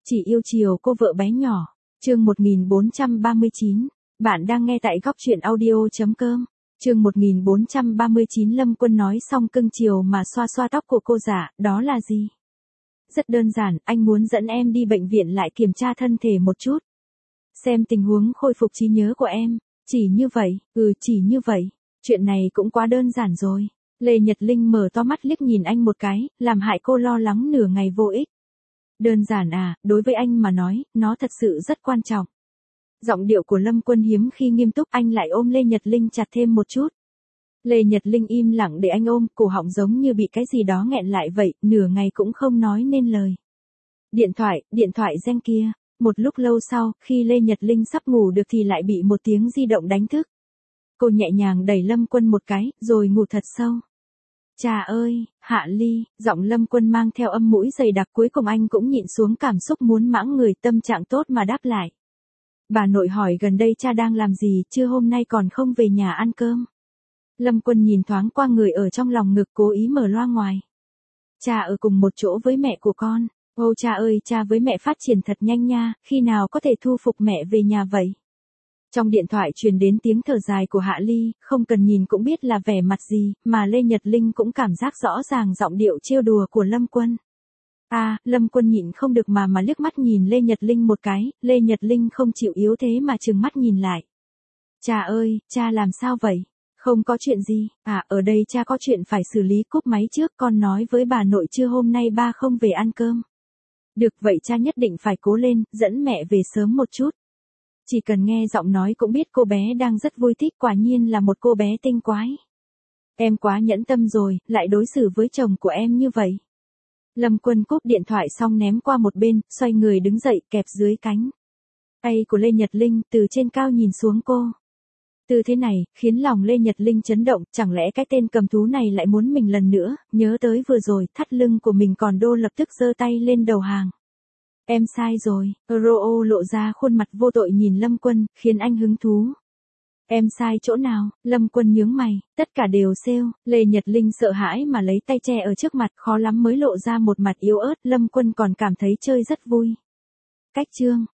Chỉ yêu chiều cô vợ bé nhỏ. Chương 1439. Bạn đang nghe tại góc truyện audio.com. Chương 1439 Lâm Quân nói xong cưng chiều mà xoa xoa tóc của cô dạ, đó là gì? Rất đơn giản, anh muốn dẫn em đi bệnh viện lại kiểm tra thân thể một chút. Xem tình huống khôi phục trí nhớ của em. Chỉ như vậy, chỉ như vậy. Chuyện này cũng quá đơn giản rồi. Lê Nhật Linh mở to mắt liếc nhìn anh một cái, làm hại cô lo lắng nửa ngày vô ích. Đơn giản à, đối với anh mà nói, nó thật sự rất quan trọng. Giọng điệu của Lâm Quân hiếm khi nghiêm túc, anh lại ôm Lê Nhật Linh chặt thêm một chút. Lê Nhật Linh im lặng để anh ôm, cổ họng giống như bị cái gì đó nghẹn lại vậy, nửa ngày cũng không nói nên lời. Điện thoại reng kia. Một lúc lâu sau, khi Lê Nhật Linh sắp ngủ được thì lại bị một tiếng di động đánh thức. Cô nhẹ nhàng đẩy Lâm Quân một cái, rồi ngủ thật sâu. Chà ơi, Hạ Ly, giọng Lâm Quân mang theo âm mũi dày đặc, cuối cùng anh cũng nhịn xuống cảm xúc muốn mãng người, tâm trạng tốt mà đáp lại. Bà nội hỏi gần đây cha đang làm gì, chưa hôm nay còn không về nhà ăn cơm. Lâm Quân nhìn thoáng qua người ở trong lòng ngực, cố ý mở loa ngoài. Cha ở cùng một chỗ với mẹ của con. Ô cha ơi, cha với mẹ phát triển thật nhanh nha, khi nào có thể thu phục mẹ về nhà vậy? Trong điện thoại truyền đến tiếng thở dài của Hạ Ly, không cần nhìn cũng biết là vẻ mặt gì, mà Lê Nhật Linh cũng cảm giác rõ ràng giọng điệu trêu đùa của Lâm Quân. Lâm Quân nhịn không được mà liếc mắt nhìn Lê Nhật Linh một cái, Lê Nhật Linh không chịu yếu thế mà trừng mắt nhìn lại. Cha ơi, cha làm sao vậy? Không có chuyện gì, ở đây cha có chuyện phải xử lý, cúp máy trước, con nói với bà nội chưa hôm nay ba không về ăn cơm. Được vậy cha nhất định phải cố lên, dẫn mẹ về sớm một chút. Chỉ cần nghe giọng nói cũng biết cô bé đang rất vui thích, quả nhiên là một cô bé tinh quái. Em quá nhẫn tâm rồi, lại đối xử với chồng của em như vậy. Lâm Quân cúp điện thoại xong ném qua một bên, xoay người đứng dậy, kẹp dưới cánh tay của Lê Nhật Linh, từ trên cao nhìn xuống cô. Tư thế này, khiến lòng Lê Nhật Linh chấn động, chẳng lẽ cái tên cầm thú này lại muốn mình lần nữa, nhớ tới vừa rồi, thắt lưng của mình còn đô lập tức giơ tay lên đầu hàng. Em sai rồi, Roo lộ ra khuôn mặt vô tội nhìn Lâm Quân, khiến anh hứng thú. Em sai chỗ nào? Lâm Quân nhướng mày, tất cả đều sale. Lê Nhật Linh sợ hãi mà lấy tay che ở trước mặt, khó lắm mới lộ ra một mặt yếu ớt, Lâm Quân còn cảm thấy chơi rất vui. Cách chương